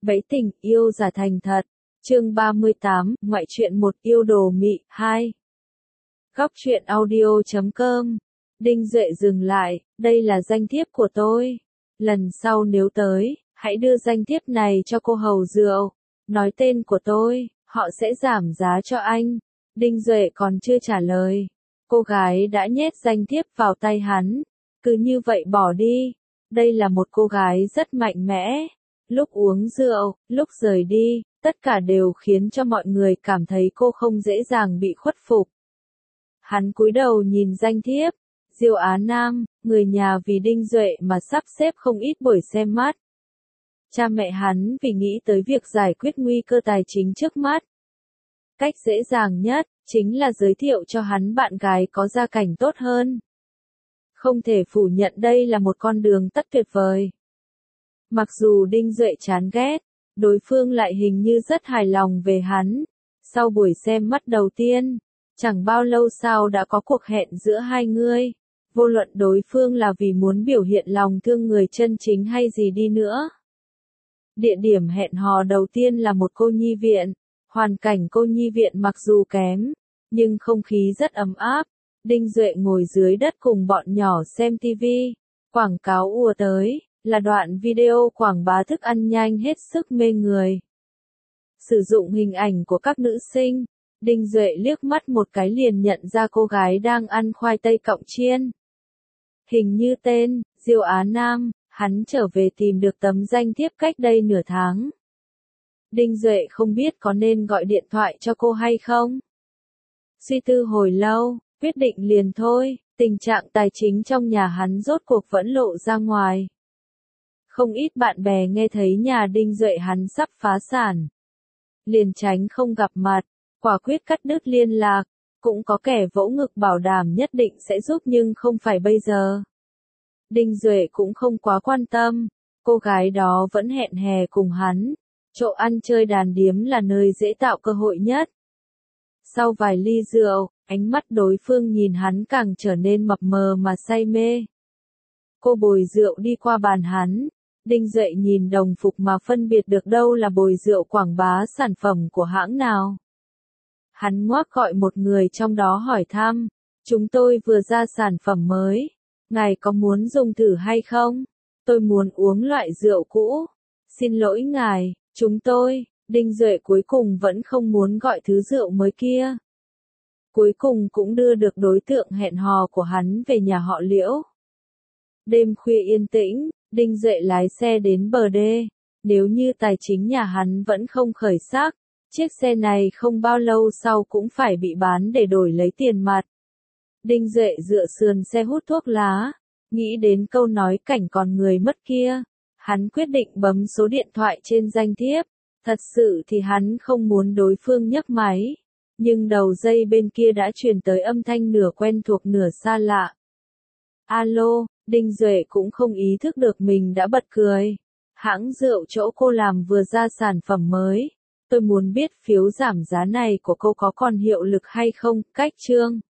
Bẫy tình yêu giả thành thật. Chương 38, ngoại truyện một yêu đồ mị 2. Góc truyện audio.com. Đinh Duệ dừng lại, đây là danh thiếp của tôi. Lần sau nếu tới, hãy đưa danh thiếp này cho cô hầu rượu. Nói tên của tôi, họ sẽ giảm giá cho anh. Đinh Duệ còn chưa trả lời. Cô gái đã nhét danh thiếp vào tay hắn. Cứ như vậy bỏ đi. Đây là một cô gái rất mạnh mẽ. Lúc uống rượu, lúc rời đi, tất cả đều khiến cho mọi người cảm thấy cô không dễ dàng bị khuất phục. Hắn cúi đầu nhìn danh thiếp, Diêu Á Nam, người nhà vì Đinh Duệ mà sắp xếp không ít buổi xem mắt. Cha mẹ hắn vì nghĩ tới việc giải quyết nguy cơ tài chính trước mắt. Cách dễ dàng nhất, chính là giới thiệu cho hắn bạn gái có gia cảnh tốt hơn. Không thể phủ nhận đây là một con đường tất tuyệt vời. Mặc dù Đinh Duệ chán ghét, đối phương lại hình như rất hài lòng về hắn. Sau buổi xem mắt đầu tiên, chẳng bao lâu sau đã có cuộc hẹn giữa hai người. Vô luận đối phương là vì muốn biểu hiện lòng thương người chân chính hay gì đi nữa. Địa điểm hẹn hò đầu tiên là một cô nhi viện. Hoàn cảnh cô nhi viện mặc dù kém, nhưng không khí rất ấm áp. Đinh Duệ ngồi dưới đất cùng bọn nhỏ xem TV. Quảng cáo ùa tới, là đoạn video quảng bá thức ăn nhanh hết sức mê người. Sử dụng hình ảnh của các nữ sinh, Đinh Duệ liếc mắt một cái liền nhận ra cô gái đang ăn khoai tây cọng chiên. Hình như tên, Diêu Á Nam, hắn trở về tìm được tấm danh thiếp cách đây nửa tháng. Đinh Duệ không biết có nên gọi điện thoại cho cô hay không. Suy tư hồi lâu, quyết định liền thôi, tình trạng tài chính trong nhà hắn rốt cuộc vẫn lộ ra ngoài. Không ít bạn bè nghe thấy nhà Đinh Duệ hắn sắp phá sản. Liền tránh không gặp mặt, quả quyết cắt đứt liên lạc, cũng có kẻ vỗ ngực bảo đảm nhất định sẽ giúp nhưng không phải bây giờ. Đinh Duệ cũng không quá quan tâm, cô gái đó vẫn hẹn hè cùng hắn, chỗ ăn chơi đàn điếm là nơi dễ tạo cơ hội nhất. Sau vài ly rượu, ánh mắt đối phương nhìn hắn càng trở nên mập mờ mà say mê. Cô bồi rượu đi qua bàn hắn. Đinh Duệ nhìn đồng phục mà phân biệt được đâu là bồi rượu quảng bá sản phẩm của hãng nào. Hắn ngoác gọi một người trong đó hỏi thăm, chúng tôi vừa ra sản phẩm mới, ngài có muốn dùng thử hay không? Tôi muốn uống loại rượu cũ. Xin lỗi ngài, Đinh Duệ cuối cùng vẫn không muốn gọi thứ rượu mới kia. Cuối cùng cũng đưa được đối tượng hẹn hò của hắn về nhà họ Liễu. Đêm khuya yên tĩnh. Đinh Duệ lái xe đến bờ đê, nếu như tài chính nhà hắn vẫn không khởi sắc, chiếc xe này không bao lâu sau cũng phải bị bán để đổi lấy tiền mặt. Đinh Duệ dựa sườn xe hút thuốc lá, nghĩ đến câu nói cảnh còn người mất kia, hắn quyết định bấm số điện thoại trên danh thiếp, thật sự thì hắn không muốn đối phương nhấc máy, nhưng đầu dây bên kia đã truyền tới âm thanh nửa quen thuộc nửa xa lạ. Alo. Đinh Duệ cũng không ý thức được mình đã bật cười. Hãng rượu chỗ cô làm vừa ra sản phẩm mới. Tôi muốn biết phiếu giảm giá này của cô có còn hiệu lực hay không, cách chương.